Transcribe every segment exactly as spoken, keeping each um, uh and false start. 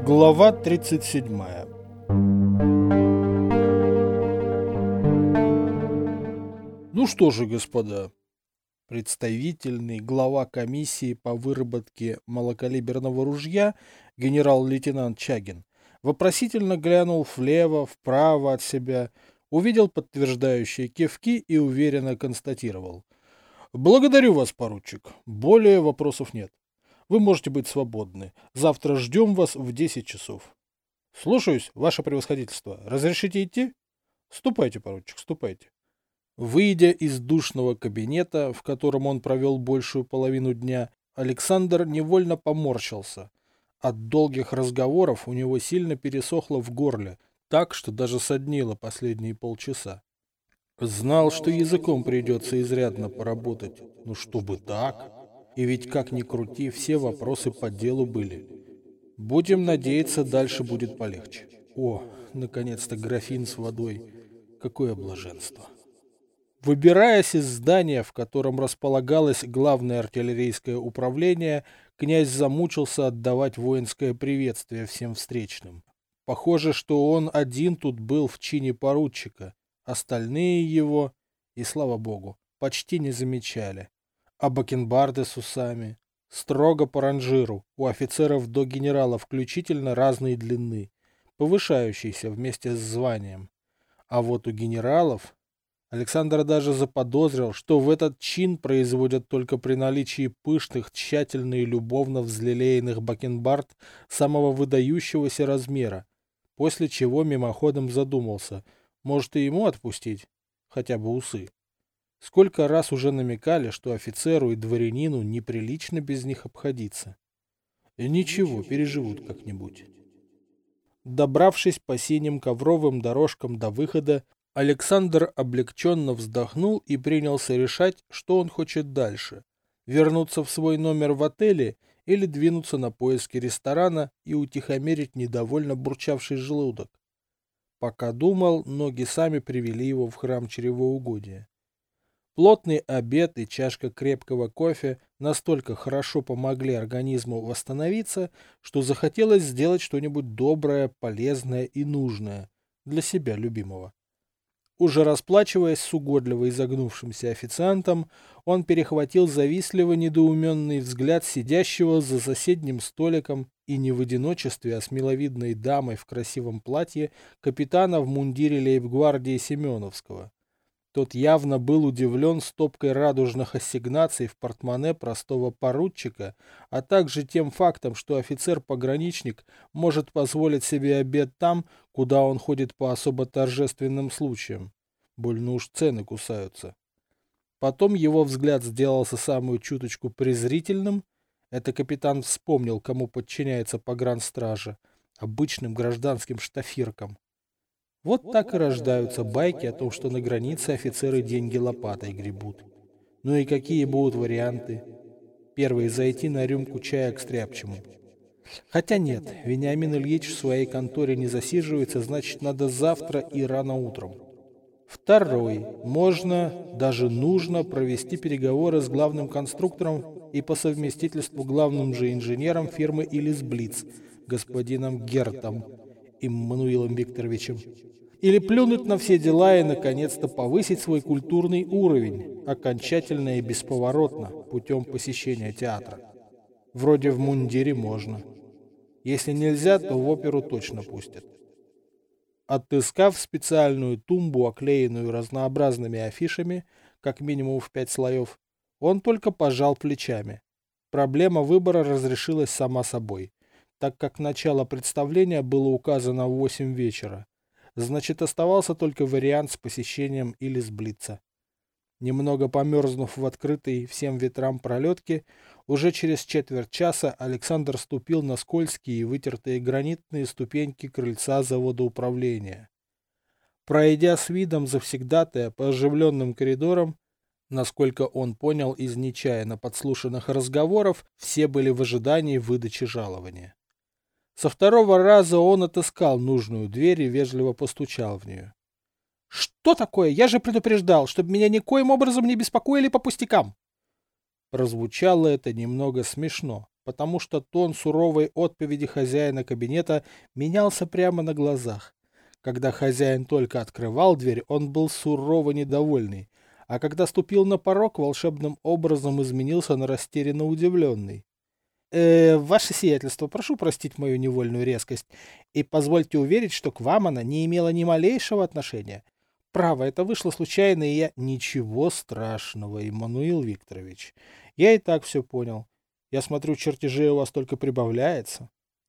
Глава тридцать седьмая. Ну что же, господа, представительный глава комиссии по выработке малокалиберного ружья генерал-лейтенант Чагин вопросительно глянул влево, вправо от себя, увидел подтверждающие кивки и уверенно констатировал: «Благодарю вас, поручик. Более вопросов нет. Вы можете быть свободны. Завтра ждем вас в десять часов». «Слушаюсь, ваше превосходительство. Разрешите идти?» «Ступайте, поручик, ступайте». Выйдя из душного кабинета, в котором он провел большую половину дня, Александр невольно поморщился. От долгих разговоров у него сильно пересохло в горле, так что даже соднило последние полчаса. Знал, что языком придется изрядно поработать. Ну, чтобы так. И ведь, как ни крути, все вопросы по делу были. Будем надеяться, дальше будет полегче. О, наконец-то графин с водой. Какое блаженство. Выбираясь из здания, в котором располагалось главное артиллерийское управление, князь замучился отдавать воинское приветствие всем встречным. Похоже, что он один тут был в чине поручика. Остальные его, и слава богу, почти не замечали. А бакенбарды с усами строго по ранжиру, у офицеров до генерала включительно разной длины, повышающейся вместе с званием. А вот у генералов Александр даже заподозрил, что в этот чин производят только при наличии пышных, тщательно и любовно взлелеянных бакенбард самого выдающегося размера, после чего мимоходом задумался, может и ему отпустить хотя бы усы. Сколько раз уже намекали, что офицеру и дворянину неприлично без них обходиться. И ничего, переживут как-нибудь. Добравшись по синим ковровым дорожкам до выхода, Александр облегченно вздохнул и принялся решать, что он хочет дальше. Вернуться в свой номер в отеле или двинуться на поиски ресторана и утихомирить недовольно бурчавший желудок. Пока думал, ноги сами привели его в храм чревоугодия. Плотный обед и чашка крепкого кофе настолько хорошо помогли организму восстановиться, что захотелось сделать что-нибудь доброе, полезное и нужное для себя любимого. Уже расплачиваясь с угодливо изогнувшимся официантом, он перехватил завистливо недоуменный взгляд сидящего за соседним столиком и не в одиночестве, а с миловидной дамой в красивом платье капитана в мундире лейб-гвардии Семеновского. Тот явно был удивлен стопкой радужных ассигнаций в портмоне простого поручика, а также тем фактом, что офицер-пограничник может позволить себе обед там, куда он ходит по особо торжественным случаям. Больно уж цены кусаются. Потом его взгляд сделался самую чуточку презрительным. Это капитан вспомнил, кому подчиняется погранстража, обычным гражданским штафиркам. Вот так и рождаются байки о том, что на границе офицеры деньги лопатой гребут. Ну и какие будут варианты? Первый — зайти на рюмку чая к стряпчему. Хотя нет, Вениамин Ильич в своей конторе не засиживается, значит, надо завтра и рано утром. Второй — можно, даже нужно провести переговоры с главным конструктором и по совместительству главным же инженером фирмы Илис Блиц, господином Гертом Иммануилом Викторовичем. Или плюнуть на все дела и, наконец-то, повысить свой культурный уровень, окончательно и бесповоротно, путем посещения театра. Вроде в мундире можно. Если нельзя, то в оперу точно пустят. Отыскав специальную тумбу, оклеенную разнообразными афишами, как минимум в пять слоев, он только пожал плечами. Проблема выбора разрешилась сама собой, так как начало представления было указано в восемь вечера. Значит, оставался только вариант с посещением Илис Блица. Немного померзнув в открытой всем ветрам пролетке, уже через четверть часа Александр ступил на скользкие и вытертые гранитные ступеньки крыльца завода управления. Пройдя с видом завсегдатая по оживленным коридорам, насколько он понял из нечаянно подслушанных разговоров, все были в ожидании выдачи жалования. Со второго раза он отыскал нужную дверь и вежливо постучал в нее. «Что такое? Я же предупреждал, чтобы меня никоим образом не беспокоили по пустякам!» Прозвучало это немного смешно, потому что тон суровой отповеди хозяина кабинета менялся прямо на глазах. Когда хозяин только открывал дверь, он был сурово недовольный, а когда ступил на порог, волшебным образом изменился на растерянно удивленный. «Э, ваше сиятельство, прошу простить мою невольную резкость и позвольте уверить, что к вам она не имела ни малейшего отношения. Право, это вышло случайно, и я...» «Ничего страшного, Иммануил Викторович. Я и так все понял. Я смотрю, чертежей у вас только прибавляется».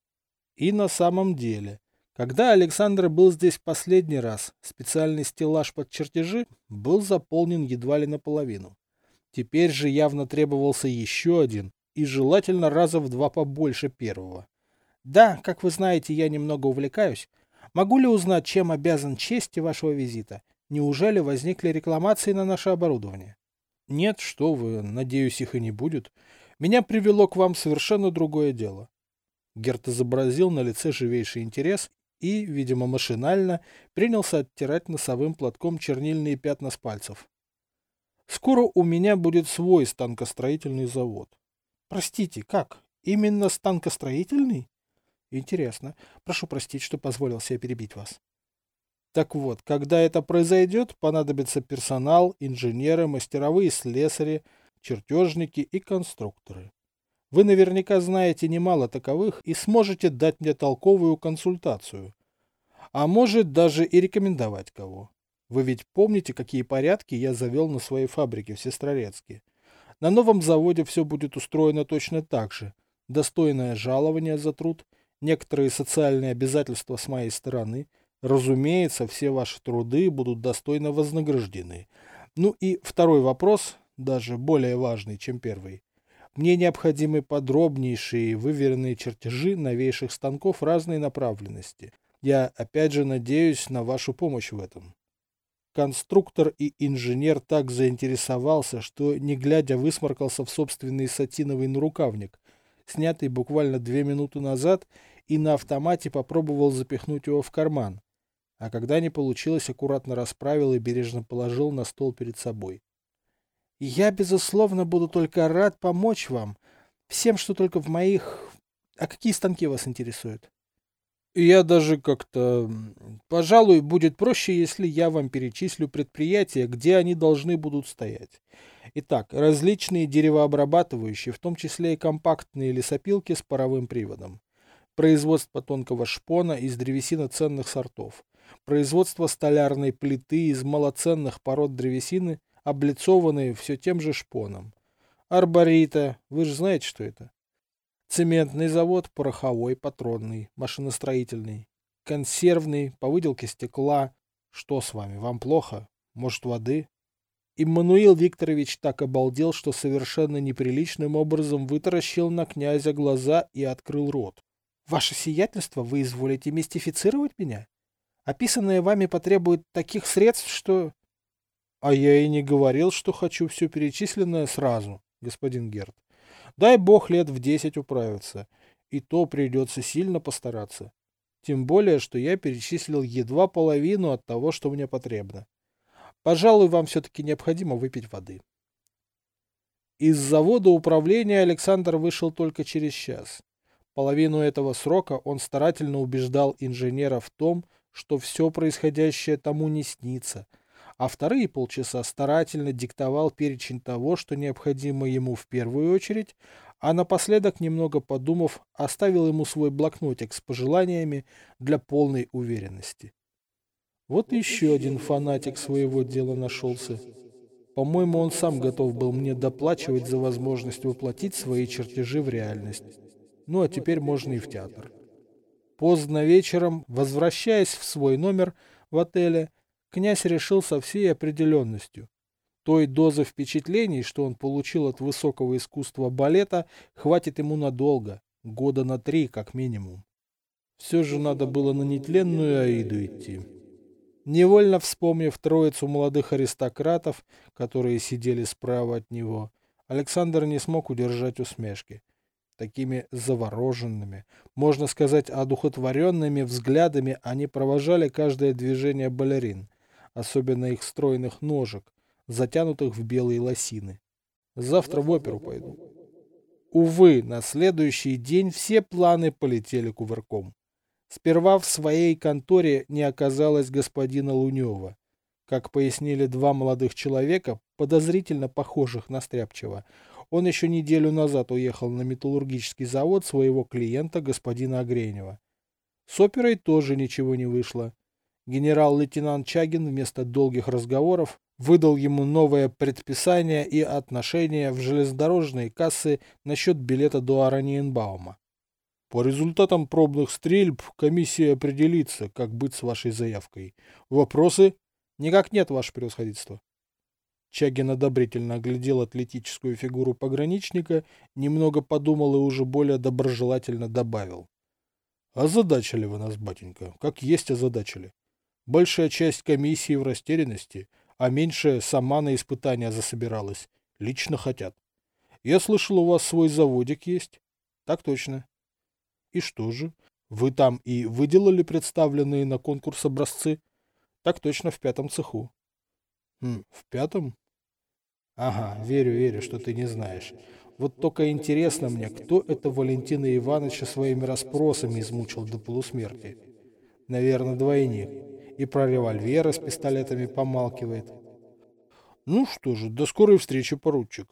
И на самом деле, когда Александр был здесь в последний раз, специальный стеллаж под чертежи был заполнен едва ли наполовину. Теперь же явно требовался еще один, и желательно раза в два побольше первого. «Да, как вы знаете, я немного увлекаюсь. Могу ли узнать, чем обязан чести вашего визита? Неужели возникли рекламации на наше оборудование?» «Нет, что вы, надеюсь, их и не будет. Меня привело к вам совершенно другое дело». Герт изобразил на лице живейший интерес и, видимо, машинально принялся оттирать носовым платком чернильные пятна с пальцев. «Скоро у меня будет свой станкостроительный завод». «Простите, как? Именно станкостроительный? Интересно. Прошу простить, что позволил себе перебить вас». Так вот, когда это произойдет, понадобится персонал, инженеры, мастеровые слесари, чертежники и конструкторы. Вы наверняка знаете немало таковых и сможете дать мне толковую консультацию. А может даже и рекомендовать кого. Вы ведь помните, какие порядки я завел на своей фабрике в Сестрорецке? На новом заводе все будет устроено точно так же. Достойное жалование за труд, некоторые социальные обязательства с моей стороны. Разумеется, все ваши труды будут достойно вознаграждены. Ну и второй вопрос, даже более важный, чем первый. Мне необходимы подробнейшие выверенные чертежи новейших станков разной направленности. Я опять же надеюсь на вашу помощь в этом. Конструктор и инженер так заинтересовался, что, не глядя, высморкался в собственный сатиновый нарукавник, снятый буквально две минуты назад, и на автомате попробовал запихнуть его в карман. А когда не получилось, аккуратно расправил и бережно положил на стол перед собой. «Я, безусловно, буду только рад помочь вам. Всем, что только в моих... А какие станки вас интересуют?» Я даже как-то... Пожалуй, будет проще, если я вам перечислю предприятия, где они должны будут стоять. Итак, различные деревообрабатывающие, в том числе и компактные лесопилки с паровым приводом. Производство тонкого шпона из древесины ценных сортов. Производство столярной плиты из малоценных пород древесины, облицованной все тем же шпоном. Арборита. Вы же знаете, что это? Цементный завод, пороховой, патронный, машиностроительный, консервный, по выделке стекла. Что с вами, вам плохо? Может, воды? Иммануил Викторович так обалдел, что совершенно неприличным образом вытаращил на князя глаза и открыл рот. «Ваше сиятельство, вы изволите мистифицировать меня? Описанное вами потребует таких средств, что...» «А я и не говорил, что хочу все перечисленное сразу, господин Герт. Дай бог лет в десять управиться, и то придется сильно постараться. Тем более, что я перечислил едва половину от того, что мне потребно. Пожалуй, вам все-таки необходимо выпить воды». Из завода управления Александр вышел только через час. Половину этого срока он старательно убеждал инженера в том, что все происходящее тому не снится, а вторые полчаса старательно диктовал перечень того, что необходимо ему в первую очередь, а напоследок, немного подумав, оставил ему свой блокнотик с пожеланиями для полной уверенности. Вот еще один фанатик своего дела нашелся. По-моему, он сам готов был мне доплачивать за возможность воплотить свои чертежи в реальность. Ну а теперь можно и в театр. Поздно вечером, возвращаясь в свой номер в отеле, князь решил со всей определенностью. Той дозы впечатлений, что он получил от высокого искусства балета, хватит ему надолго, года на три как минимум. Все же надо было на нетленную Аиду идти. Невольно вспомнив троицу молодых аристократов, которые сидели справа от него, Александр не смог удержать усмешки. Такими завороженными, можно сказать, одухотворенными взглядами они провожали каждое движение балерин, особенно их стройных ножек, затянутых в белые лосины. Завтра в оперу пойду. Увы, на следующий день все планы полетели кувырком. Сперва в своей конторе не оказалось господина Лунева. Как пояснили два молодых человека, подозрительно похожих на Стряпчего, он еще неделю назад уехал на металлургический завод своего клиента, господина Огренева. С оперой тоже ничего не вышло. Генерал-лейтенант Чагин вместо долгих разговоров выдал ему новое предписание и отношение в железнодорожные кассы насчет билета до Ораниенбаума. По результатам пробных стрельб комиссия определится, как быть с вашей заявкой. Вопросы? Никак нет, ваше превосходительство. Чагин одобрительно оглядел атлетическую фигуру пограничника, немного подумал и уже более доброжелательно добавил. Озадачили вы нас, батенька, как есть озадачили. Большая часть комиссии в растерянности, а меньшая сама на испытания засобиралась. Лично хотят. Я слышал, у вас свой заводик есть? Так точно. И что же? Вы там и выделали представленные на конкурс образцы? Так точно, в пятом цеху. Хм, в пятом? Ага, верю, верю, что ты не знаешь. Вот только интересно мне, кто это Валентина Ивановича своими расспросами измучил до полусмерти. Наверное, двойник. И про револьверы с пистолетами помалкивает. Ну что же, до скорой встречи, поручик.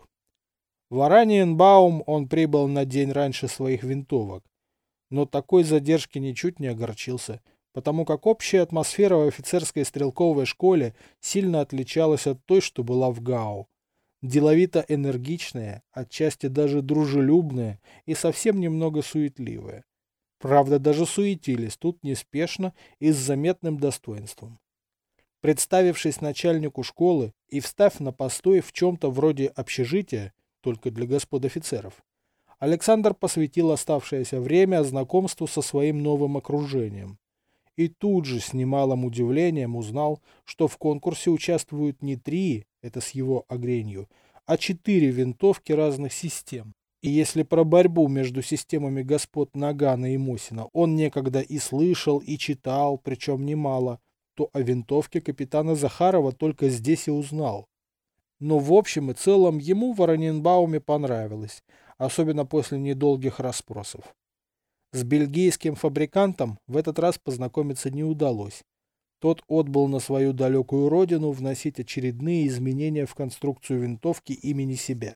В Ораниенбаум он прибыл на день раньше своих винтовок. Но такой задержки ничуть не огорчился, потому как общая атмосфера в офицерской стрелковой школе сильно отличалась от той, что была в ГАУ. Деловито энергичная, отчасти даже дружелюбная и совсем немного суетливая. Правда, даже суетились тут неспешно и с заметным достоинством. Представившись начальнику школы и встав на постой в чем-то вроде общежития, только для господ офицеров, Александр посвятил оставшееся время знакомству со своим новым окружением. И тут же с немалым удивлением узнал, что в конкурсе участвуют не три, это с его Огренью, а четыре винтовки разных систем. И если про борьбу между системами господ Нагана и Мосина он некогда и слышал, и читал, причем немало, то о винтовке капитана Захарова только здесь и узнал. Но в общем и целом ему в Ораниенбауме понравилось, особенно после недолгих расспросов. С бельгийским фабрикантом в этот раз познакомиться не удалось. Тот отбыл на свою далекую родину вносить очередные изменения в конструкцию винтовки имени себя.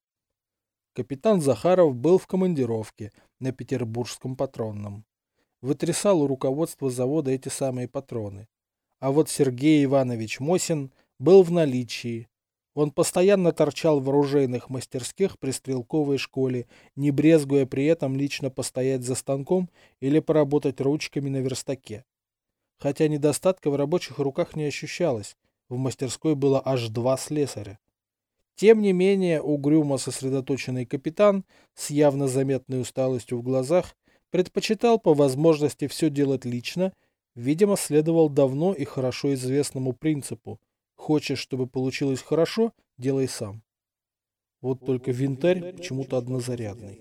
Капитан Захаров был в командировке на Петербургском патронном. Вытрясал у руководства завода эти самые патроны. А вот Сергей Иванович Мосин был в наличии. Он постоянно торчал в оружейных мастерских при стрелковой школе, не брезгуя при этом лично постоять за станком или поработать ручками на верстаке. Хотя недостатка в рабочих руках не ощущалось, в мастерской было аж два слесаря. Тем не менее, угрюмо сосредоточенный капитан, с явно заметной усталостью в глазах, предпочитал по возможности все делать лично, видимо, следовал давно и хорошо известному принципу: хочешь, чтобы получилось хорошо, делай сам. Вот только винтарь почему-то однозарядный.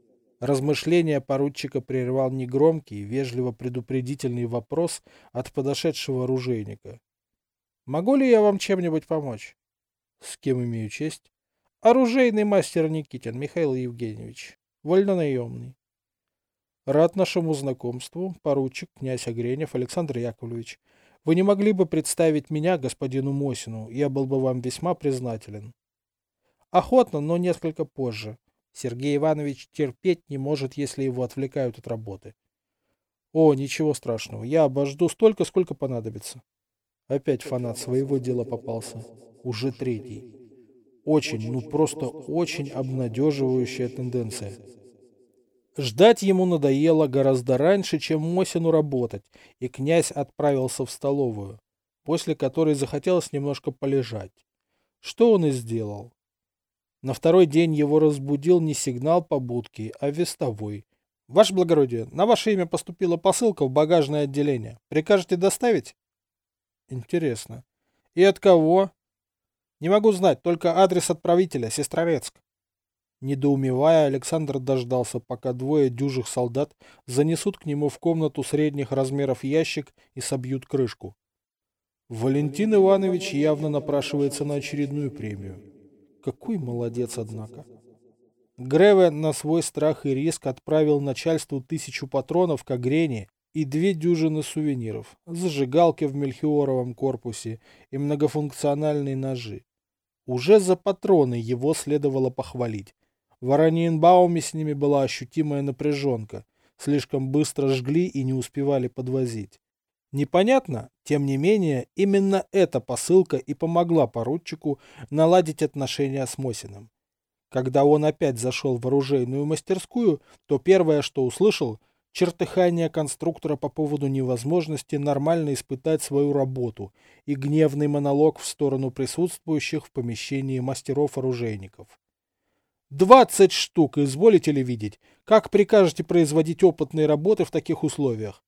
Размышления поручика прервал негромкий, вежливо предупредительный вопрос от подошедшего оружейника. «Могу ли я вам чем-нибудь помочь?» «С кем имею честь?» «Оружейный мастер Никитин Михаил Евгеньевич, вольнонаемный». «Рад нашему знакомству, поручик князь Огренев Александр Яковлевич. Вы не могли бы представить меня господину Мосину, я был бы вам весьма признателен». «Охотно, но несколько позже. Сергей Иванович терпеть не может, если его отвлекают от работы». «О, ничего страшного, я обожду столько, сколько понадобится». Опять фанат своего дела попался. Уже третий. Очень, ну просто очень обнадеживающая тенденция. Ждать ему надоело гораздо раньше, чем Мосину работать, и князь отправился в столовую, после которой захотелось немножко полежать. Что он и сделал. На второй день его разбудил не сигнал побудки, а вестовой. «Ваше благородие, на ваше имя поступила посылка в багажное отделение. Прикажете доставить?» «Интересно. И от кого?» «Не могу знать, только адрес отправителя, Сестрорецк». Недоумевая, Александр дождался, пока двое дюжих солдат занесут к нему в комнату средних размеров ящик и собьют крышку. Валентин Иванович явно напрашивается на очередную премию. Какой молодец, однако. Греве на свой страх и риск отправил начальству тысячу патронов к Огрени и две дюжины сувениров, зажигалки в мельхиоровом корпусе и многофункциональные ножи. Уже за патроны его следовало похвалить. В Ораниенбауме с ними была ощутимая напряженка, слишком быстро жгли и не успевали подвозить. Непонятно, тем не менее, именно эта посылка и помогла поручику наладить отношения с Мосиным. Когда он опять зашел в оружейную мастерскую, то первое, что услышал, чертыхание конструктора по поводу невозможности нормально испытать свою работу и гневный монолог в сторону присутствующих в помещении мастеров-оружейников. «Двадцать штук, изволите ли видеть? Как прикажете производить опытные работы в таких условиях?»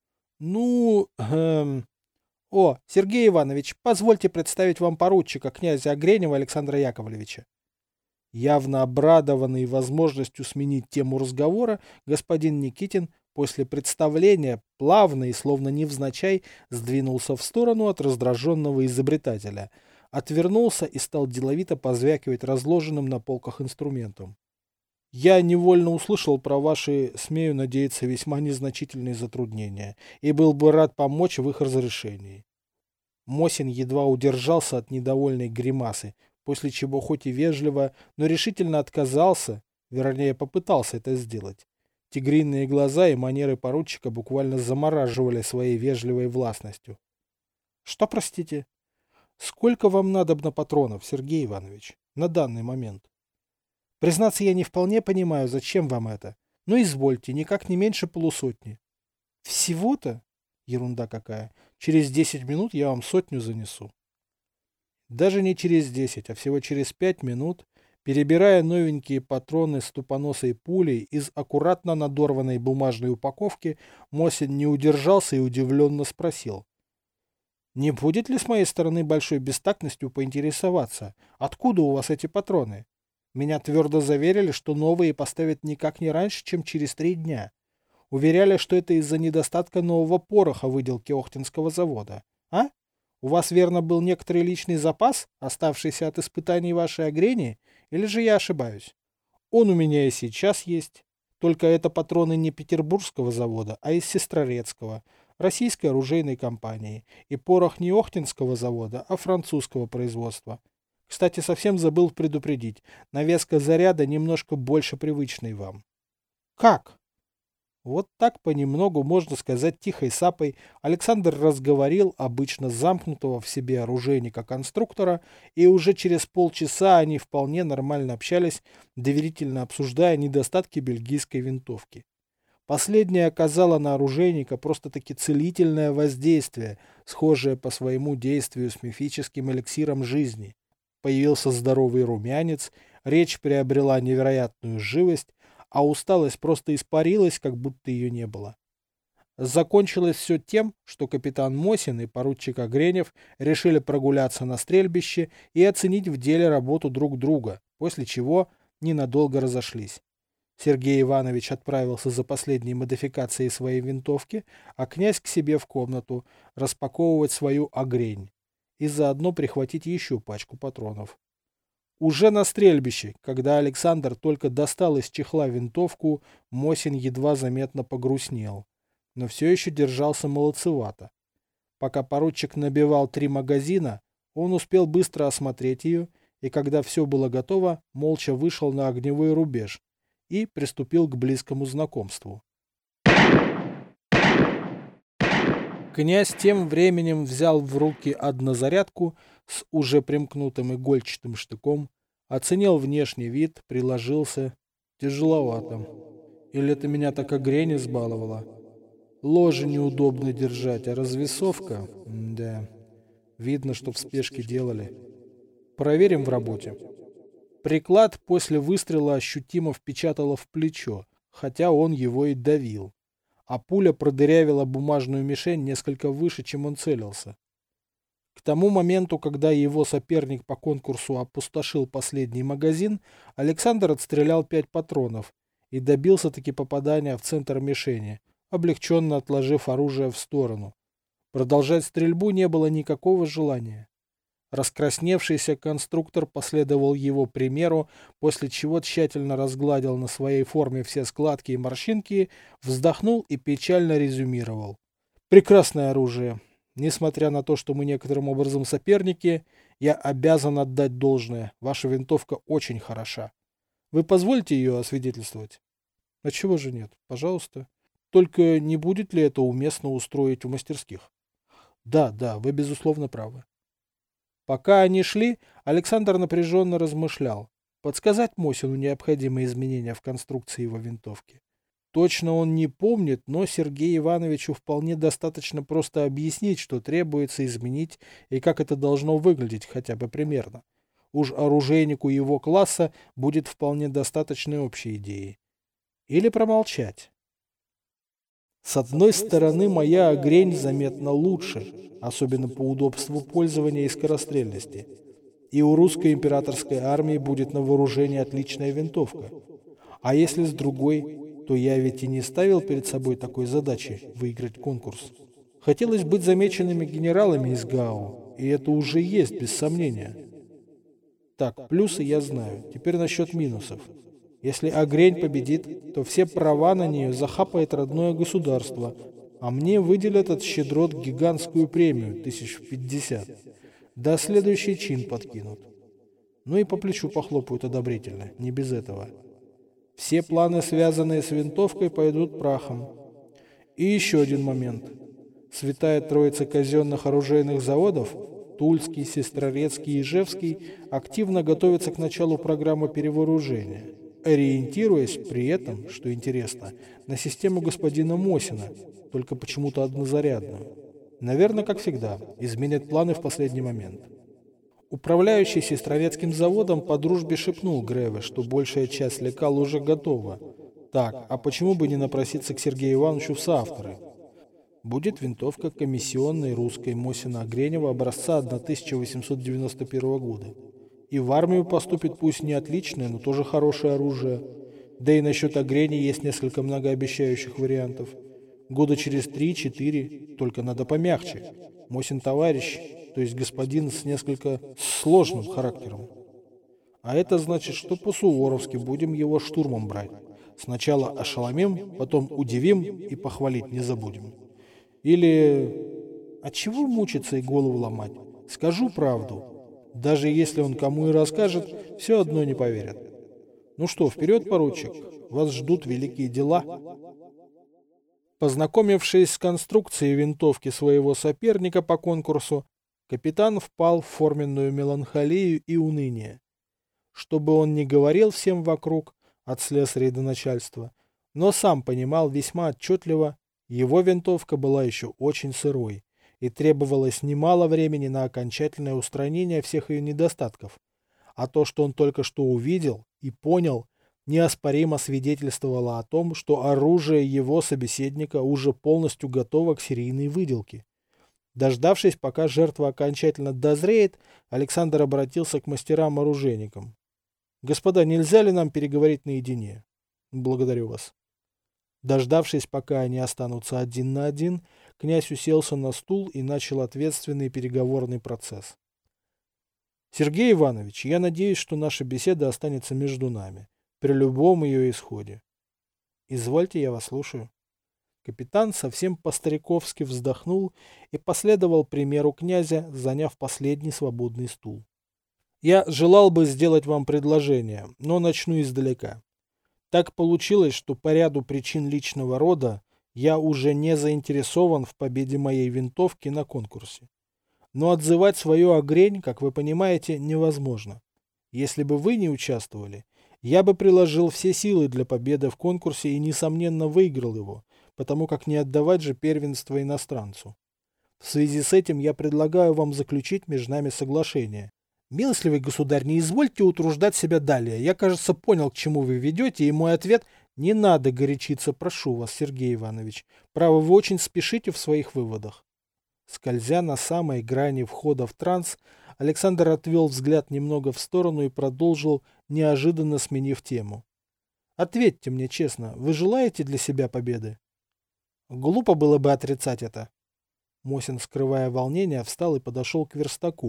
«Ну, эм... О, Сергей Иванович, позвольте представить вам поручика князя Огренева Александра Яковлевича». Явно обрадованный возможностью сменить тему разговора, господин Никитин после представления плавно и словно невзначай сдвинулся в сторону от раздраженного изобретателя, отвернулся и стал деловито позвякивать разложенным на полках инструментом. «Я невольно услышал про ваши, смею надеяться, весьма незначительные затруднения и был бы рад помочь в их разрешении». Мосин едва удержался от недовольной гримасы, после чего хоть и вежливо, но решительно отказался, вернее попытался это сделать. Тигриные глаза и манеры поручика буквально замораживали своей вежливой властностью. «Что, простите? Сколько вам надобно патронов, Сергей Иванович, на данный момент?» «Признаться, я не вполне понимаю, зачем вам это. Но извольте, никак не меньше полусотни». «Всего-то? Ерунда какая. Через десять минут я вам сотню занесу». Даже не через десять, а всего через пять минут, перебирая новенькие патроны с тупоносой пулей из аккуратно надорванной бумажной упаковки, Мосин не удержался и удивленно спросил: «Не будет ли с моей стороны большой бестактностью поинтересоваться, откуда у вас эти патроны? Меня твердо заверили, что новые поставят никак не раньше, чем через три дня. Уверяли, что это из-за недостатка нового пороха выделки Охтинского завода. А? У вас, верно, был некоторый личный запас, оставшийся от испытаний вашей Огрени, или же я ошибаюсь? Он у меня и сейчас есть. Только это патроны не Петербургского завода, а из Сестрорецкого, российской оружейной компании, и порох не Охтинского завода, а французского производства. Кстати, совсем забыл предупредить, навеска заряда немножко больше привычной вам». «Как?» Вот так понемногу, можно сказать, тихой сапой Александр разговорил обычно замкнутого в себе оружейника-конструктора, и уже через полчаса они вполне нормально общались, доверительно обсуждая недостатки бельгийской винтовки. Последняя оказала на оружейника просто-таки целительное воздействие, схожее по своему действию с мифическим эликсиром жизни. Появился здоровый румянец, речь приобрела невероятную живость, а усталость просто испарилась, как будто ее не было. Закончилось все тем, что капитан Мосин и поручик Огренев решили прогуляться на стрельбище и оценить в деле работу друг друга, после чего ненадолго разошлись. Сергей Иванович отправился за последней модификацией своей винтовки, а князь к себе в комнату распаковывать свою Огрень и заодно прихватить еще пачку патронов. Уже на стрельбище, когда Александр только достал из чехла винтовку, Мосин едва заметно погрустнел, но все еще держался молодцевато. Пока поручик набивал три магазина, он успел быстро осмотреть ее, и когда все было готово, молча вышел на огневой рубеж и приступил к близкому знакомству. Князь тем временем взял в руки однозарядку с уже примкнутым игольчатым штыком, оценил внешний вид, приложился. Тяжеловато. Или это меня так Огрень избаловала? Ложе неудобно держать, а развесовка? Да. Видно, что в спешке делали. Проверим в работе. Приклад после выстрела ощутимо впечатало в плечо, хотя он его и давил. А пуля продырявила бумажную мишень несколько выше, чем он целился. К тому моменту, когда его соперник по конкурсу опустошил последний магазин, Александр отстрелял пять патронов и добился-таки попадания в центр мишени, облегченно отложив оружие в сторону. Продолжать стрельбу не было никакого желания. Раскрасневшийся конструктор последовал его примеру, после чего тщательно разгладил на своей форме все складки и морщинки, вздохнул и печально резюмировал. Прекрасное оружие. Несмотря на то, что мы некоторым образом соперники, я обязан отдать должное. Ваша винтовка очень хороша. Вы позволите ее освидетельствовать? А чего же нет? Пожалуйста. Только не будет ли это уместно устроить у мастерских? Да, да, вы безусловно правы. Пока они шли, Александр напряженно размышлял. Подсказать Мосину необходимые изменения в конструкции его винтовки. Точно он не помнит, но Сергею Ивановичу вполне достаточно просто объяснить, что требуется изменить и как это должно выглядеть хотя бы примерно. Уж оружейнику его класса будет вполне достаточной общей идеи. Или промолчать. С одной стороны, моя огрень заметно лучше, особенно по удобству пользования и скорострельности. И у русской императорской армии будет на вооружении отличная винтовка. А если с другой, то я ведь и не ставил перед собой такой задачи выиграть конкурс. Хотелось быть замеченными генералами из ГАУ, и это уже есть, без сомнения. Так, плюсы я знаю. Теперь насчет минусов. Если огрень победит, то все права на нее захапает родное государство, а мне выделят от щедрот гигантскую премию, тысяч пятьдесят. Да следующий чин подкинут. Ну и по плечу похлопают одобрительно, не без этого. Все планы, связанные с винтовкой, пойдут прахом. И еще один момент. Святая Троица казенных оружейных заводов, Тульский, Сестрорецкий и Ижевский, активно готовятся к началу программы перевооружения, ориентируясь при этом, что интересно, на систему господина Мосина, только почему-то однозарядную. Наверное, как всегда, изменят планы в последний момент. Управляющий Сестрорецким заводом по дружбе шепнул Греве, что большая часть лекал уже готова. Так, а почему бы не напроситься к Сергею Ивановичу в соавторы? Будет винтовка комиссионной русской Мосина-Огренева образца тысяча восемьсот девяносто первого года. И в армию поступит пусть не отличное, но тоже хорошее оружие. Да и насчет Огрени есть несколько многообещающих вариантов. Года через три-четыре, только надо помягче. Мосин товарищ, то есть господин с несколько сложным характером. А это значит, что по-суворовски будем его штурмом брать. Сначала ошеломим, потом удивим и похвалить не забудем. Или... А чего мучиться и голову ломать? Скажу правду. Даже если он кому и расскажет, все одно не поверят. Ну что, вперед, поручик, вас ждут великие дела. Познакомившись с конструкцией винтовки своего соперника по конкурсу, капитан впал в форменную меланхолию и уныние. Что бы он ни говорил всем вокруг, от слесарей до начальства, но сам понимал весьма отчетливо, его винтовка была еще очень сырой, и требовалось немало времени на окончательное устранение всех ее недостатков. А то, что он только что увидел и понял, неоспоримо свидетельствовало о том, что оружие его собеседника уже полностью готово к серийной выделке. Дождавшись, пока жертва окончательно дозреет, Александр обратился к мастерам-оружейникам. «Господа, нельзя ли нам переговорить наедине?» «Благодарю вас». Дождавшись, пока они останутся один на один, князь уселся на стул и начал ответственный переговорный процесс. «Сергей Иванович, я надеюсь, что наша беседа останется между нами, при любом ее исходе». «Извольте, я вас слушаю». Капитан совсем по-стариковски вздохнул и последовал примеру князя, заняв последний свободный стул. «Я желал бы сделать вам предложение, но начну издалека. Так получилось, что по ряду причин личного рода я уже не заинтересован в победе моей винтовки на конкурсе. Но отзывать свою огрень, как вы понимаете, невозможно. Если бы вы не участвовали, я бы приложил все силы для победы в конкурсе и, несомненно, выиграл его, потому как не отдавать же первенство иностранцу. В связи с этим я предлагаю вам заключить между нами соглашение. Милостливый государь, не извольте утруждать себя далее. Я, кажется, понял, к чему вы ведете, и мой ответ — не надо горячиться, прошу вас, Сергей Иванович. Право, вы очень спешите в своих выводах». Скользя на самой грани входа в транс, Александр отвел взгляд немного в сторону и продолжил, неожиданно сменив тему. «Ответьте мне честно, вы желаете для себя победы?» «Глупо было бы отрицать это». Мосин, скрывая волнение, встал и подошел к верстаку,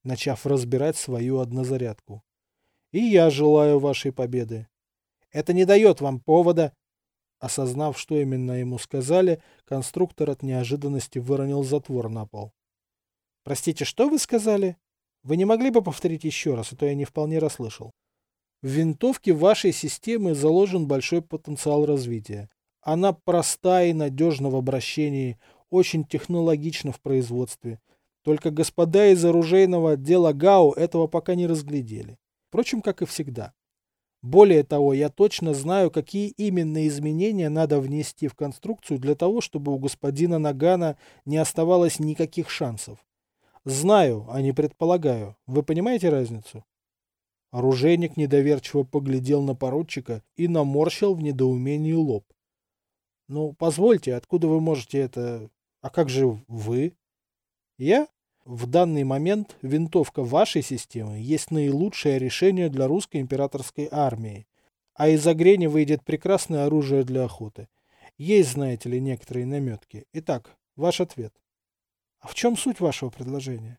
начав разбирать свою однозарядку. И я желаю вашей победы. Это не дает вам повода. Осознав, что именно ему сказали, конструктор от неожиданности выронил затвор на пол. Простите, что вы сказали? Вы не могли бы повторить еще раз, а то я не вполне расслышал. В винтовке вашей системы заложен большой потенциал развития. Она проста и надежна в обращении, очень технологична в производстве. Только господа из оружейного отдела ГАУ этого пока не разглядели. Впрочем, как и всегда. Более того, я точно знаю, какие именно изменения надо внести в конструкцию для того, чтобы у господина Нагана не оставалось никаких шансов. Знаю, а не предполагаю. Вы понимаете разницу? Оружейник недоверчиво поглядел на поручика и наморщил в недоумении лоб. Ну, позвольте, откуда вы можете это... А как же вы? Я? В данный момент винтовка вашей системы есть наилучшее решение для русской императорской армии. А из Огрени выйдет прекрасное оружие для охоты. Есть, знаете ли, некоторые наметки. Итак, ваш ответ. А в чем суть вашего предложения?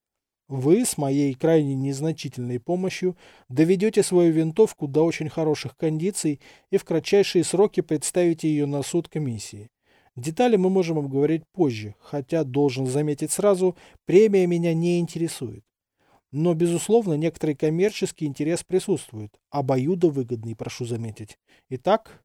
Вы с моей крайне незначительной помощью доведете свою винтовку до очень хороших кондиций и в кратчайшие сроки представите ее на суд комиссии. Детали мы можем обговорить позже, хотя, должен заметить сразу, премия меня не интересует. Но, безусловно, некоторый коммерческий интерес присутствует, обоюдовыгодный, прошу заметить. Итак,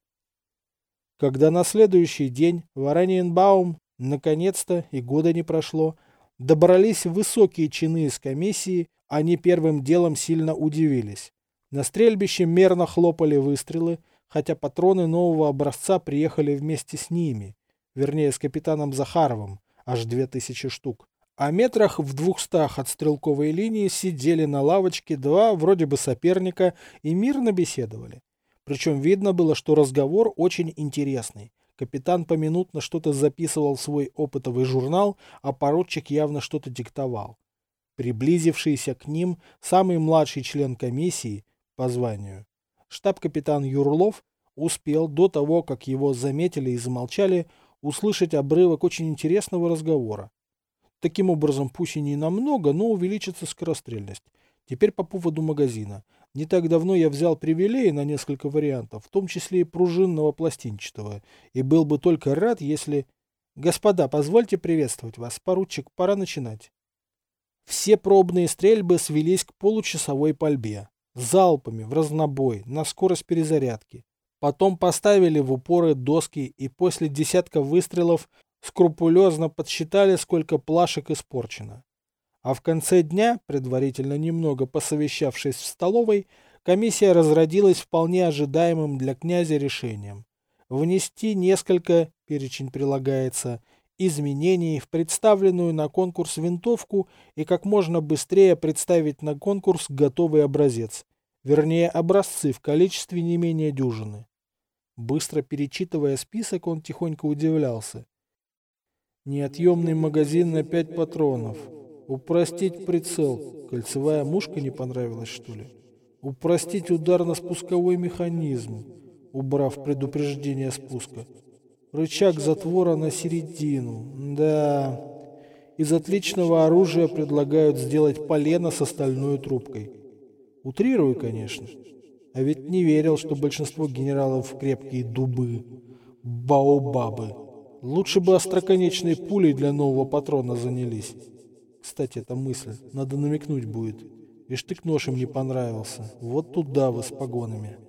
когда на следующий день в Ораниенбаум, наконец-то, и года не прошло, добрались высокие чины из комиссии, они первым делом сильно удивились. На стрельбище мерно хлопали выстрелы, хотя патроны нового образца приехали вместе с ними, вернее с капитаном Захаровым, аж две тысячи штук. А метрах в двухстах от стрелковой линии сидели на лавочке два вроде бы соперника и мирно беседовали. Причем видно было, что разговор очень интересный. Капитан поминутно что-то записывал в свой опытовый журнал, а поручик явно что-то диктовал. Приблизившийся к ним самый младший член комиссии по званию, штаб-капитан Юрлов, успел до того, как его заметили и замолчали, услышать обрывок очень интересного разговора. Таким образом, пусть и не намного, но увеличится скорострельность. Теперь по поводу магазина. Не так давно я взял привилеи на несколько вариантов, в том числе и пружинного пластинчатого, и был бы только рад, если... Господа, позвольте приветствовать вас, поручик, пора начинать. Все пробные стрельбы свелись к получасовой пальбе. Залпами, в разнобой, на скорость перезарядки. Потом поставили в упоры доски и после десятка выстрелов скрупулезно подсчитали, сколько плашек испорчено. А в конце дня, предварительно немного посовещавшись в столовой, комиссия разродилась вполне ожидаемым для князя решением. Внести несколько, перечень прилагается, изменений в представленную на конкурс винтовку и как можно быстрее представить на конкурс готовый образец, вернее образцы в количестве не менее дюжины. Быстро перечитывая список, он тихонько удивлялся. Неотъемный магазин на пять патронов. Упростить прицел. Кольцевая мушка не понравилась, что ли? Упростить ударно-спусковой механизм, убрав предупреждение спуска. Рычаг затвора на середину. Да. Из отличного оружия предлагают сделать полено с остальной трубкой. Утрирую, конечно. А ведь не верил, что большинство генералов крепкие дубы. Баобабы. Лучше бы остроконечной пулей для нового патрона занялись. Кстати, эта мысль. Надо намекнуть будет. И штык-нож им не понравился. Вот туда вы с погонами.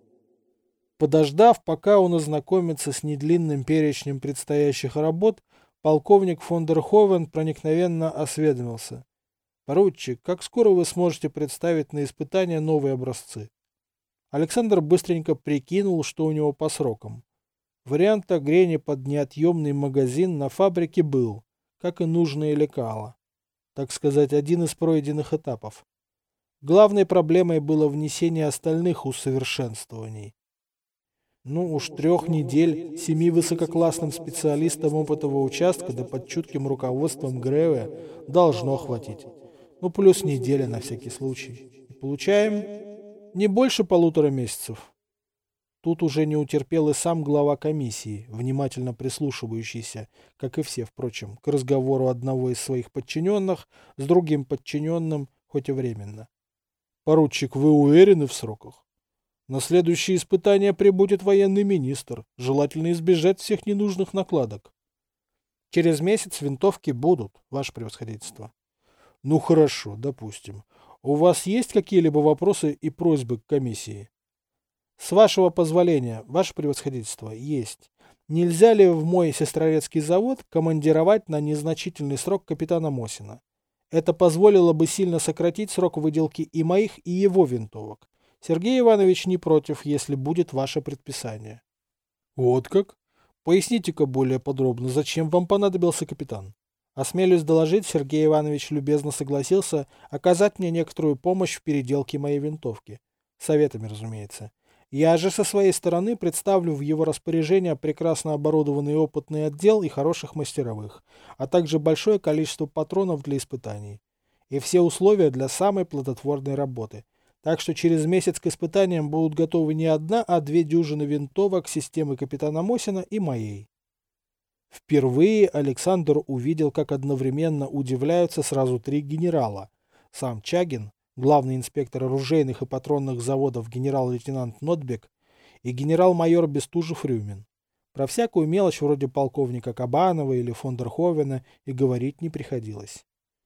Подождав, пока он ознакомится с недлинным перечнем предстоящих работ, полковник фон дер Ховен проникновенно осведомился. «Поручик, как скоро вы сможете представить на испытание новые образцы?» Александр быстренько прикинул, что у него по срокам. Вариант огрени под неотъемный магазин на фабрике был, как и нужное лекало. Так сказать, один из пройденных этапов. Главной проблемой было внесение остальных усовершенствований. Ну уж трех недель семи высококлассным специалистам опытового участка да под чутким руководством Греве должно хватить. Ну плюс неделя на всякий случай. И получаем не больше полутора месяцев. Тут уже не утерпел и сам глава комиссии, внимательно прислушивающийся, как и все, впрочем, к разговору одного из своих подчиненных с другим подчиненным, хоть и временно. «Поручик, вы уверены в сроках? На следующее испытание прибудет военный министр. Желательно избежать всех ненужных накладок». «Через месяц винтовки будут, ваше превосходительство». «Ну хорошо, допустим. У вас есть какие-либо вопросы и просьбы к комиссии?» «С вашего позволения, ваше превосходительство, есть. Нельзя ли в мой сестрорецкий завод командировать на незначительный срок капитана Мосина? Это позволило бы сильно сократить срок выделки и моих, и его винтовок. Сергей Иванович не против, если будет ваше предписание». «Вот как? Поясните-ка более подробно, зачем вам понадобился капитан?» «Осмелюсь доложить, Сергей Иванович любезно согласился оказать мне некоторую помощь в переделке моей винтовки. Советами, разумеется. Я же со своей стороны представлю в его распоряжение прекрасно оборудованный опытный отдел и хороших мастеровых, а также большое количество патронов для испытаний. И все условия для самой плодотворной работы. Так что через месяц к испытаниям будут готовы не одна, а две дюжины винтовок системы капитана Мосина и моей». Впервые Александр увидел, как одновременно удивляются сразу три генерала. Сам Чагин, главный инспектор оружейных и патронных заводов генерал-лейтенант Нотбек и генерал-майор Бестужев-Рюмин. Про всякую мелочь вроде полковника Кабанова или фон дер Ховена и говорить не приходилось.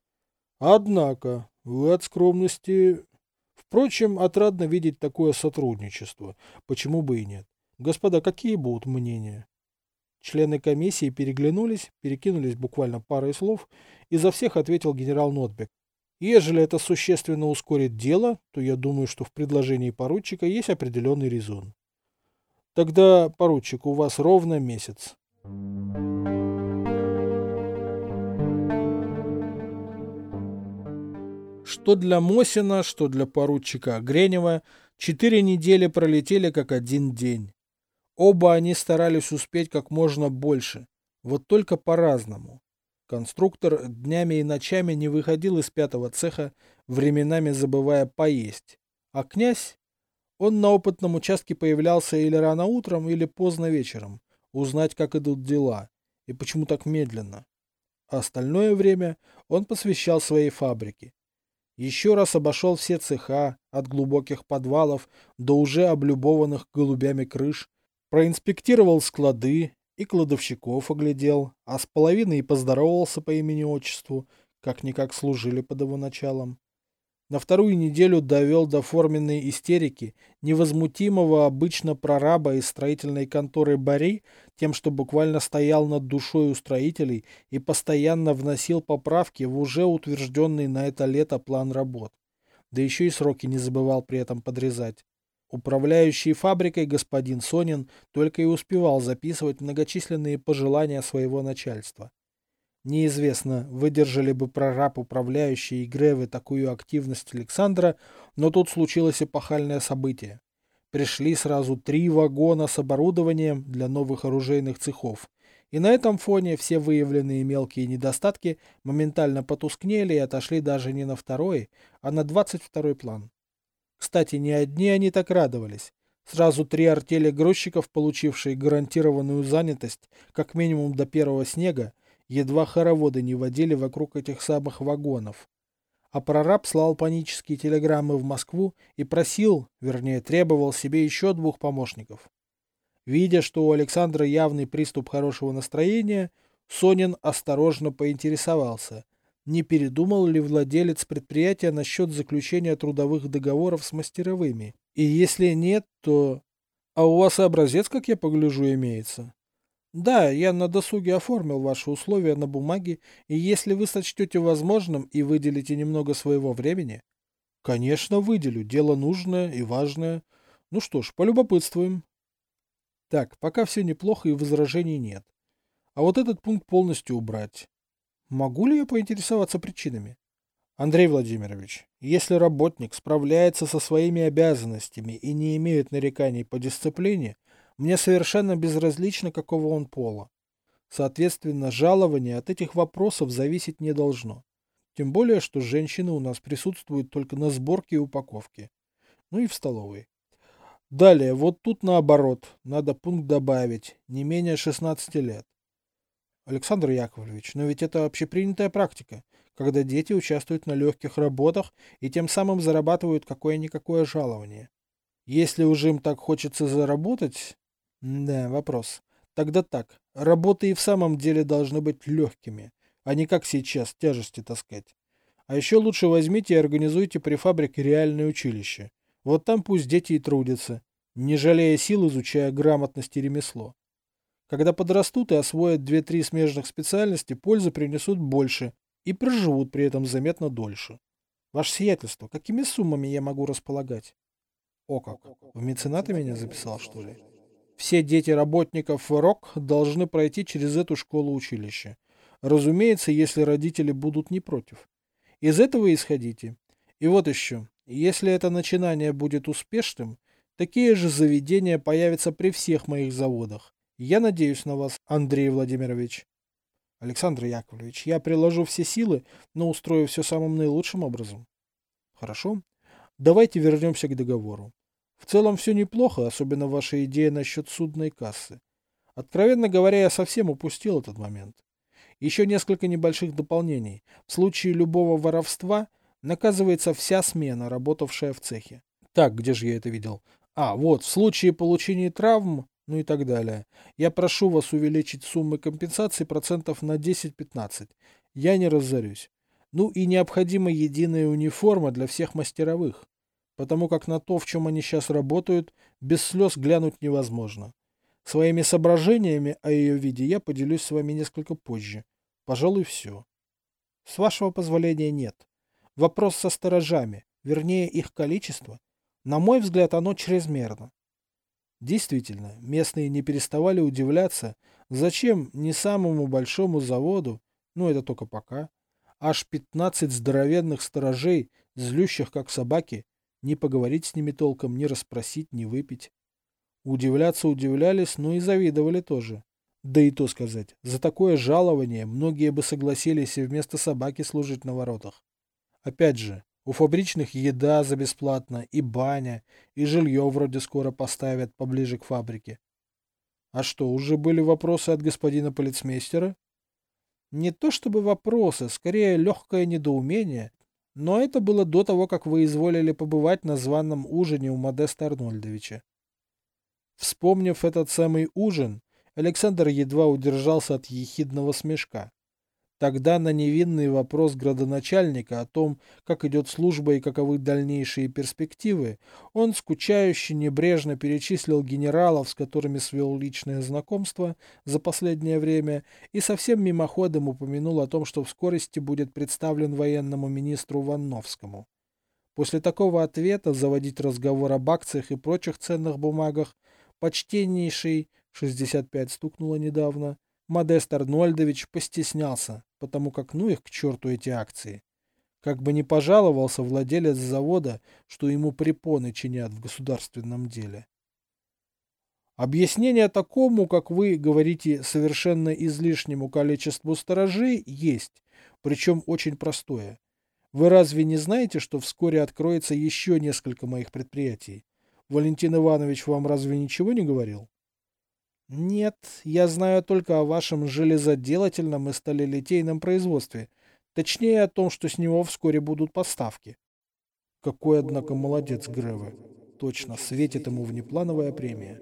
«Однако, вы от скромности... Впрочем, отрадно видеть такое сотрудничество. Почему бы и нет? Господа, какие будут мнения?» Члены комиссии переглянулись, перекинулись буквально парой слов, и за всех ответил генерал Нотбек. «Ежели это существенно ускорит дело, то я думаю, что в предложении поручика есть определенный резон». «Тогда, поручик, у вас ровно месяц». Что для Мосина, что для поручика Гренева, четыре недели пролетели как один день. Оба они старались успеть как можно больше, вот только по-разному. Конструктор днями и ночами не выходил из пятого цеха, временами забывая поесть. А князь? Он на опытном участке появлялся или рано утром, или поздно вечером, узнать, как идут дела, и почему так медленно. А остальное время он посвящал своей фабрике. Еще раз обошел все цеха, от глубоких подвалов до уже облюбованных голубями крыш, проинспектировал склады и кладовщиков оглядел, а с половиной и поздоровался по имени-отчеству, как-никак служили под его началом. На вторую неделю довел до форменной истерики невозмутимого обычно прораба из строительной конторы Бари тем, что буквально стоял над душой у строителей и постоянно вносил поправки в уже утвержденный на это лето план работ. Да еще и сроки не забывал при этом подрезать. Управляющий фабрикой господин Сонин только и успевал записывать многочисленные пожелания своего начальства. Неизвестно, выдержали бы прораб управляющий и Гревы такую активность Александра, но тут случилось эпохальное событие. Пришли сразу три вагона с оборудованием для новых оружейных цехов, и на этом фоне все выявленные мелкие недостатки моментально потускнели и отошли даже не на второй, а на двадцать второй план. Кстати, не одни они так радовались. Сразу три артели грузчиков, получившие гарантированную занятость, как минимум до первого снега, едва хороводы не водили вокруг этих самых вагонов. А прораб слал панические телеграммы в Москву и просил, вернее требовал себе еще двух помощников. Видя, что у Александра явный приступ хорошего настроения, Сонин осторожно поинтересовался, не передумал ли владелец предприятия насчет заключения трудовых договоров с мастеровыми. И если нет, то... А у вас и образец, как я погляжу, имеется? Да, я на досуге оформил ваши условия на бумаге, и если вы сочтете возможным и выделите немного своего времени... Конечно, выделю, дело нужное и важное. Ну что ж, полюбопытствуем. Так, пока все неплохо и возражений нет. А вот этот пункт полностью убрать. Могу ли я поинтересоваться причинами? Андрей Владимирович, если работник справляется со своими обязанностями и не имеет нареканий по дисциплине, мне совершенно безразлично, какого он пола. Соответственно, жалование от этих вопросов зависеть не должно. Тем более, что женщины у нас присутствуют только на сборке и упаковке. Ну и в столовой. Далее, вот тут наоборот, надо пункт добавить, не менее шестнадцати лет. Александр Яковлевич, но ведь это общепринятая практика, когда дети участвуют на легких работах и тем самым зарабатывают какое-никакое жалование. Если уже им так хочется заработать... Да, вопрос. Тогда так, работы и в самом деле должны быть легкими, а не как сейчас, тяжести таскать. А еще лучше возьмите и организуйте при фабрике реальное училище. Вот там пусть дети и трудятся, не жалея сил, изучая грамотность и ремесло. Когда подрастут и освоят две-три смежных специальности, пользы принесут больше и проживут при этом заметно дольше. Ваше сиятельство, какими суммами я могу располагать? О как, в меценаты меня записал, что ли? Все дети работников РОК должны пройти через эту школу-училище. Разумеется, если родители будут не против. Из этого исходите. И вот еще. Если это начинание будет успешным, такие же заведения появятся при всех моих заводах. Я надеюсь на вас, Андрей Владимирович. Александр Яковлевич, я приложу все силы, но устрою все самым наилучшим образом. Хорошо. Давайте вернемся к договору. В целом все неплохо, особенно ваша идея насчет судной кассы. Откровенно говоря, я совсем упустил этот момент. Еще несколько небольших дополнений. В случае любого воровства наказывается вся смена, работавшая в цехе. Так, где же я это видел? А, вот, в случае получения травм, ну и так далее. Я прошу вас увеличить суммы компенсации процентов на десять-пятнадцать. Я не разорюсь. Ну и необходима единая униформа для всех мастеровых. Потому как на то, в чем они сейчас работают, без слез глянуть невозможно. Своими соображениями о ее виде я поделюсь с вами несколько позже. Пожалуй, все. С вашего позволения нет. Вопрос со сторожами, вернее их количество. На мой взгляд, оно чрезмерно. Действительно, местные не переставали удивляться, зачем не самому большому заводу, ну это только пока, аж пятнадцать здоровенных сторожей, злющих как собаки, не поговорить с ними толком, не расспросить, не выпить. Удивляться удивлялись, но и завидовали тоже. Да и то сказать, за такое жалование многие бы согласились и вместо собаки служить на воротах. Опять же, у фабричных еда за бесплатно, и баня, и жилье вроде скоро поставят поближе к фабрике. А что, уже были вопросы от господина полицмейстера? Не то чтобы вопросы, скорее легкое недоумение, но это было до того, как вы изволили побывать на званом ужине у Модеста Арнольдовича. Вспомнив этот самый ужин, Александр едва удержался от ехидного смешка. Тогда на невинный вопрос градоначальника о том, как идет служба и каковы дальнейшие перспективы, он скучающе небрежно перечислил генералов, с которыми свел личное знакомство за последнее время, и совсем мимоходом упомянул о том, что в скорости будет представлен военному министру Ванновскому. После такого ответа заводить разговор об акциях и прочих ценных бумагах почтеннейший, шестьдесят пять стукнуло недавно, Модест Арнольдович постеснялся, потому как ну их к черту эти акции. Как бы не пожаловался владелец завода, что ему препоны чинят в государственном деле. Объяснение такому, как вы говорите, совершенно излишнему количеству сторожей есть, причем очень простое. Вы разве не знаете, что вскоре откроется еще несколько моих предприятий? Валентин Иванович вам разве ничего не говорил? Нет, я знаю только о вашем железоделательном и сталелитейном производстве. Точнее о том, что с него вскоре будут поставки. Какой, однако, молодец Греве. Точно, светит ему внеплановая премия.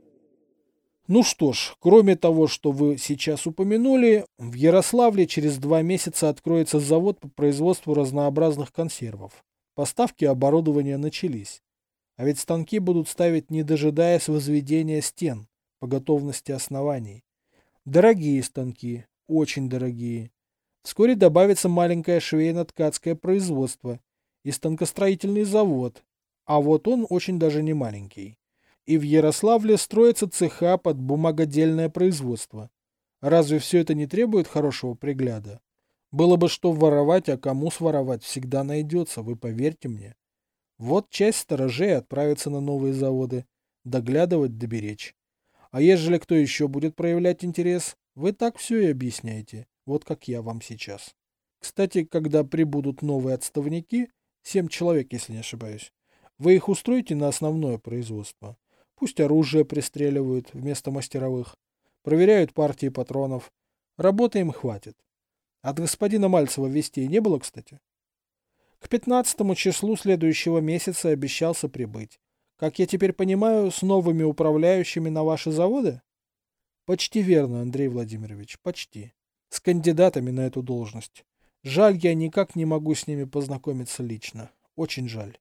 Ну что ж, кроме того, что вы сейчас упомянули, в Ярославле через два месяца откроется завод по производству разнообразных консервов. Поставки оборудования начались. А ведь станки будут ставить, не дожидаясь возведения стен, по готовности оснований. Дорогие станки, очень дорогие. Вскоре добавится маленькое швейно-ткацкое производство и станкостроительный завод, а вот он очень даже не маленький. И в Ярославле строятся цеха под бумагодельное производство. Разве все это не требует хорошего пригляда? Было бы что воровать, а кому своровать всегда найдется, вы поверьте мне. Вот часть сторожей отправится на новые заводы, доглядывать, доберечь. А ежели кто еще будет проявлять интерес, вы так все и объясняете, вот как я вам сейчас. Кстати, когда прибудут новые отставники, семь человек, если не ошибаюсь, вы их устроите на основное производство. Пусть оружие пристреливают вместо мастеровых. Проверяют партии патронов. Работы им хватит. От господина Мальцева вестей не было, кстати? К пятнадцатому числу следующего месяца обещался прибыть. Как я теперь понимаю, с новыми управляющими на ваши заводы? Почти верно, Андрей Владимирович, почти. С кандидатами на эту должность. Жаль, я никак не могу с ними познакомиться лично. Очень жаль.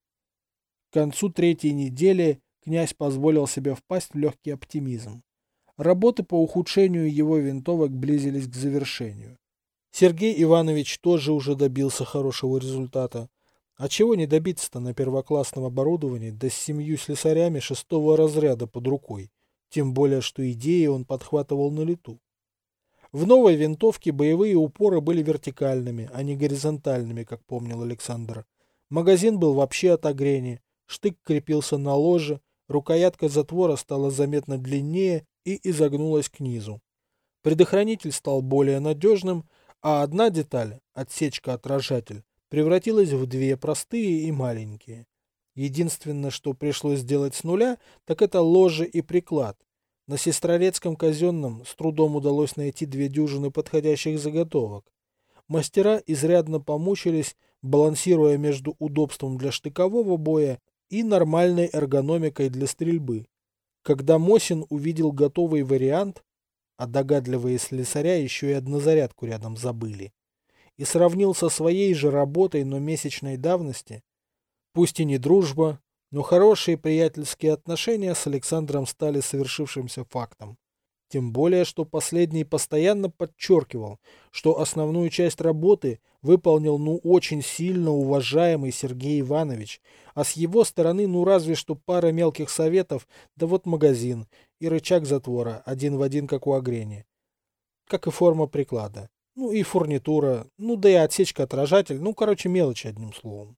К концу третьей недели князь позволил себе впасть в легкий оптимизм. Работы по ухудшению его винтовок близились к завершению. Сергей Иванович тоже уже добился хорошего результата. А чего не добиться-то на первоклассном оборудовании, да с семью слесарями шестого разряда под рукой, тем более, что идеи он подхватывал на лету. В новой винтовке боевые упоры были вертикальными, а не горизонтальными, как помнил Александр. Магазин был вообще от огрени, штык крепился на ложе, рукоятка затвора стала заметно длиннее и изогнулась к низу. Предохранитель стал более надежным, а одна деталь, отсечка-отражатель, превратилась в две простые и маленькие. Единственное, что пришлось сделать с нуля, так это ложе и приклад. На Сестрорецком казенном с трудом удалось найти две дюжины подходящих заготовок. Мастера изрядно помучились, балансируя между удобством для штыкового боя и нормальной эргономикой для стрельбы. Когда Мосин увидел готовый вариант, а догадливые слесаря еще и однозарядку рядом забыли, и сравнил со своей же работой, но месячной давности, пусть и не дружба, но хорошие приятельские отношения с Александром стали совершившимся фактом. Тем более, что последний постоянно подчеркивал, что основную часть работы выполнил ну очень сильно уважаемый Сергей Иванович, а с его стороны ну разве что пара мелких советов, да вот магазин и рычаг затвора, один в один как у Огрени. Как и форма приклада. Ну и фурнитура, ну да и отсечка-отражатель, ну короче мелочи одним словом.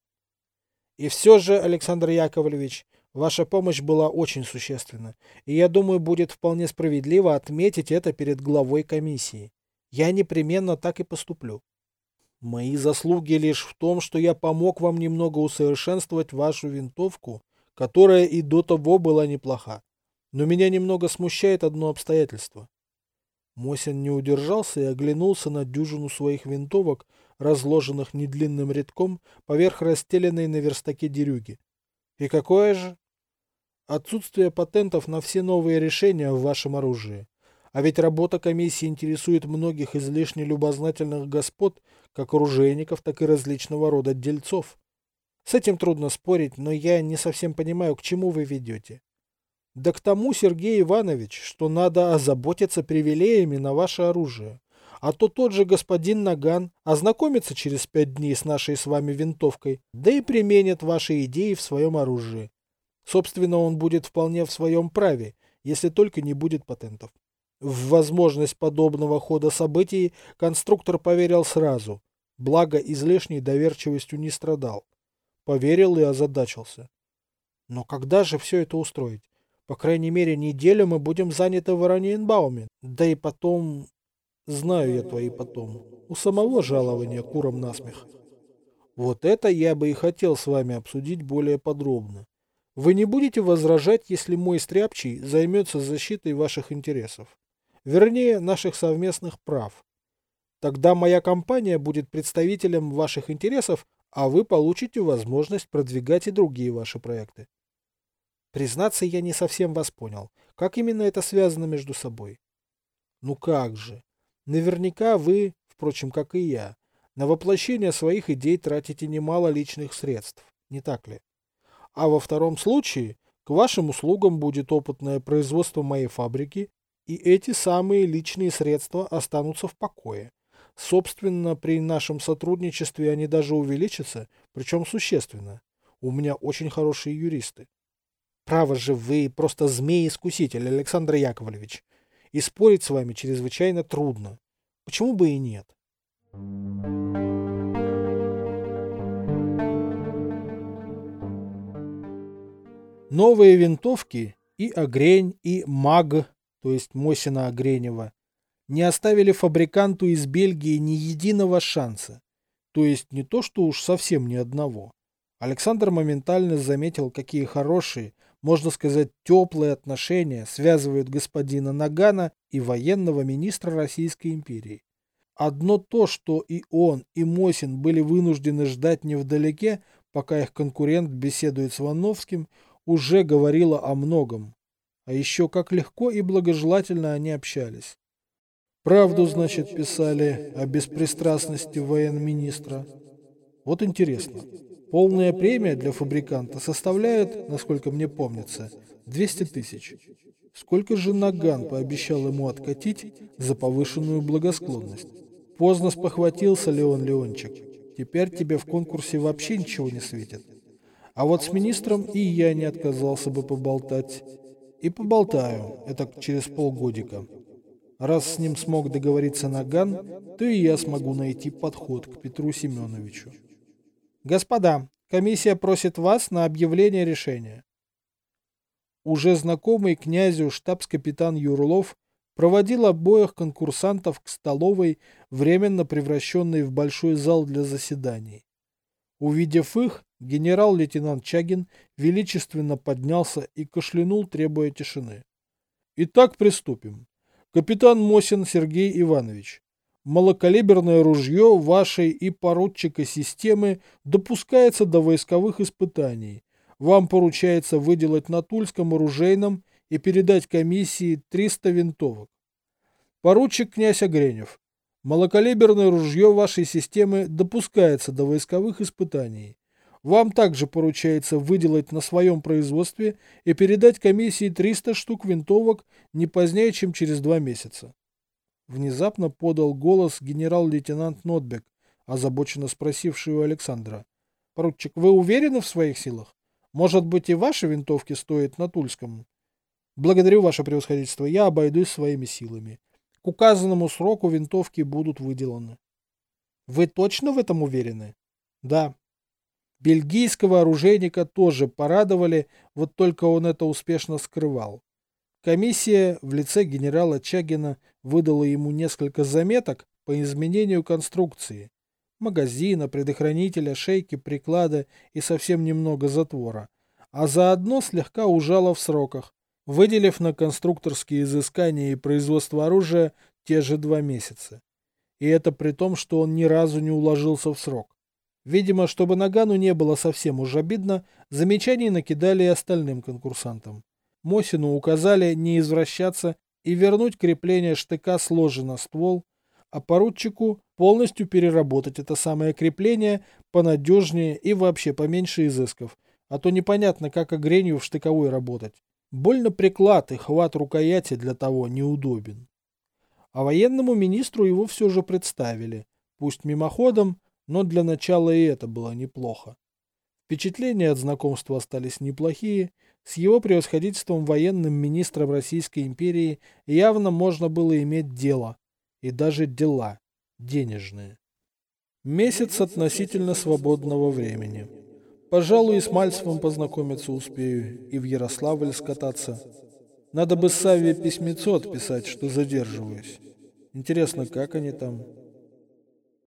И все же, Александр Яковлевич, ваша помощь была очень существенна, и я думаю, будет вполне справедливо отметить это перед главой комиссии. Я непременно так и поступлю. Мои заслуги лишь в том, что я помог вам немного усовершенствовать вашу винтовку, которая и до того была неплоха. Но меня немного смущает одно обстоятельство. Мосин не удержался и оглянулся на дюжину своих винтовок, разложенных недлинным рядком поверх расстеленной на верстаке дерюги. И какое же? Отсутствие патентов на все новые решения в вашем оружии. А ведь работа комиссии интересует многих излишне любознательных господ, как оружейников, так и различного рода дельцов. С этим трудно спорить, но я не совсем понимаю, к чему вы ведете. Да к тому, Сергей Иванович, что надо озаботиться привилеями на ваше оружие. А то тот же господин Наган ознакомится через пять дней с нашей с вами винтовкой, да и применит ваши идеи в своем оружии. Собственно, он будет вполне в своем праве, если только не будет патентов. В возможность подобного хода событий конструктор поверил сразу, благо излишней доверчивостью не страдал. Поверил и озадачился. Но когда же все это устроить? По крайней мере, неделю мы будем заняты в Ораниенбауме. Да и потом... Знаю я твои потом. У самого жалования курам насмех. Вот это я бы и хотел с вами обсудить более подробно. Вы не будете возражать, если мой стряпчий займется защитой ваших интересов? Вернее, наших совместных прав. Тогда моя компания будет представителем ваших интересов, а вы получите возможность продвигать и другие ваши проекты. Признаться, я не совсем вас понял. Как именно это связано между собой? Ну как же. Наверняка вы, впрочем, как и я, на воплощение своих идей тратите немало личных средств, не так ли? А во втором случае к вашим услугам будет опытное производство моей фабрики, и эти самые личные средства останутся в покое. Собственно, при нашем сотрудничестве они даже увеличатся, причем существенно. У меня очень хорошие юристы. Право же, вы просто змей-искуситель, Александр Яковлевич. И спорить с вами чрезвычайно трудно. Почему бы и нет? Новые винтовки и Огрень, и МАГ, то есть Мосина Огренева, не оставили фабриканту из Бельгии ни единого шанса. То есть не то, что уж совсем ни одного. Александр моментально заметил, какие хорошие, Можно сказать, теплые отношения связывают господина Нагана и военного министра Российской империи. Одно то, что и он, и Мосин были вынуждены ждать невдалеке, пока их конкурент беседует с Вановским, уже говорило о многом. А еще как легко и благожелательно они общались. Правду, значит, писали о беспристрастности военно-министра. Вот интересно. Полная премия для фабриканта составляет, насколько мне помнится, двести тысяч. Сколько же Наган пообещал ему откатить за повышенную благосклонность? Поздно спохватился, Леон Леончик. Теперь тебе в конкурсе вообще ничего не светит. А вот с министром и я не отказался бы поболтать. И поболтаю, это через полгодика. Раз с ним смог договориться Наган, то и я смогу найти подход к Петру Семеновичу. Господа, комиссия просит вас на объявление решения. Уже знакомый князю штабс-капитан Юрлов проводил обоих конкурсантов к столовой, временно превращенной в большой зал для заседаний. Увидев их, генерал-лейтенант Чагин величественно поднялся и кашлянул, требуя тишины. Итак, приступим. Капитан Мосин Сергей Иванович, малокалиберное ружье вашей и поручика системы допускается до войсковых испытаний. Вам поручается выделать на Тульском оружейном и передать комиссии триста винтовок. Поручик князь Огренев. Малокалиберное ружье вашей системы допускается до войсковых испытаний. Вам также поручается выделать на своем производстве и передать комиссии триста штук винтовок не позднее, чем через два месяца. Внезапно подал голос генерал-лейтенант Нотбек, озабоченно спросивший у Александра. Поручик, вы уверены в своих силах? Может быть, и ваши винтовки стоят на Тульском? Благодарю, ваше превосходительство, я обойдусь своими силами. К указанному сроку винтовки будут выделаны. Вы точно в этом уверены? Да. Бельгийского оружейника тоже порадовали, вот только он это успешно скрывал. Комиссия в лице генерала Чагина выдала ему несколько заметок по изменению конструкции. Магазина, предохранителя, шейки, приклада и совсем немного затвора. А заодно слегка ужала в сроках, выделив на конструкторские изыскания и производство оружия те же два месяца. И это при том, что он ни разу не уложился в срок. Видимо, чтобы Нагану не было совсем уж обидно, замечаний накидали и остальным конкурсантам. Мосину указали не извращаться и вернуть крепление штыка с ложа на ствол, а поручику полностью переработать это самое крепление понадежнее и вообще поменьше изысков, а то непонятно, как Огренью в штыковой работать. Больно приклад и хват рукояти для того неудобен. А военному министру его все же представили, пусть мимоходом, но для начала и это было неплохо. Впечатления от знакомства остались неплохие, с его превосходительством военным министром Российской империи явно можно было иметь дело, и даже дела, денежные. Месяц относительно свободного времени. Пожалуй, и с Мальцевым познакомиться успею, и в Ярославль скататься. Надо бы Савве письмецо отписать, что задерживаюсь. Интересно, как они там?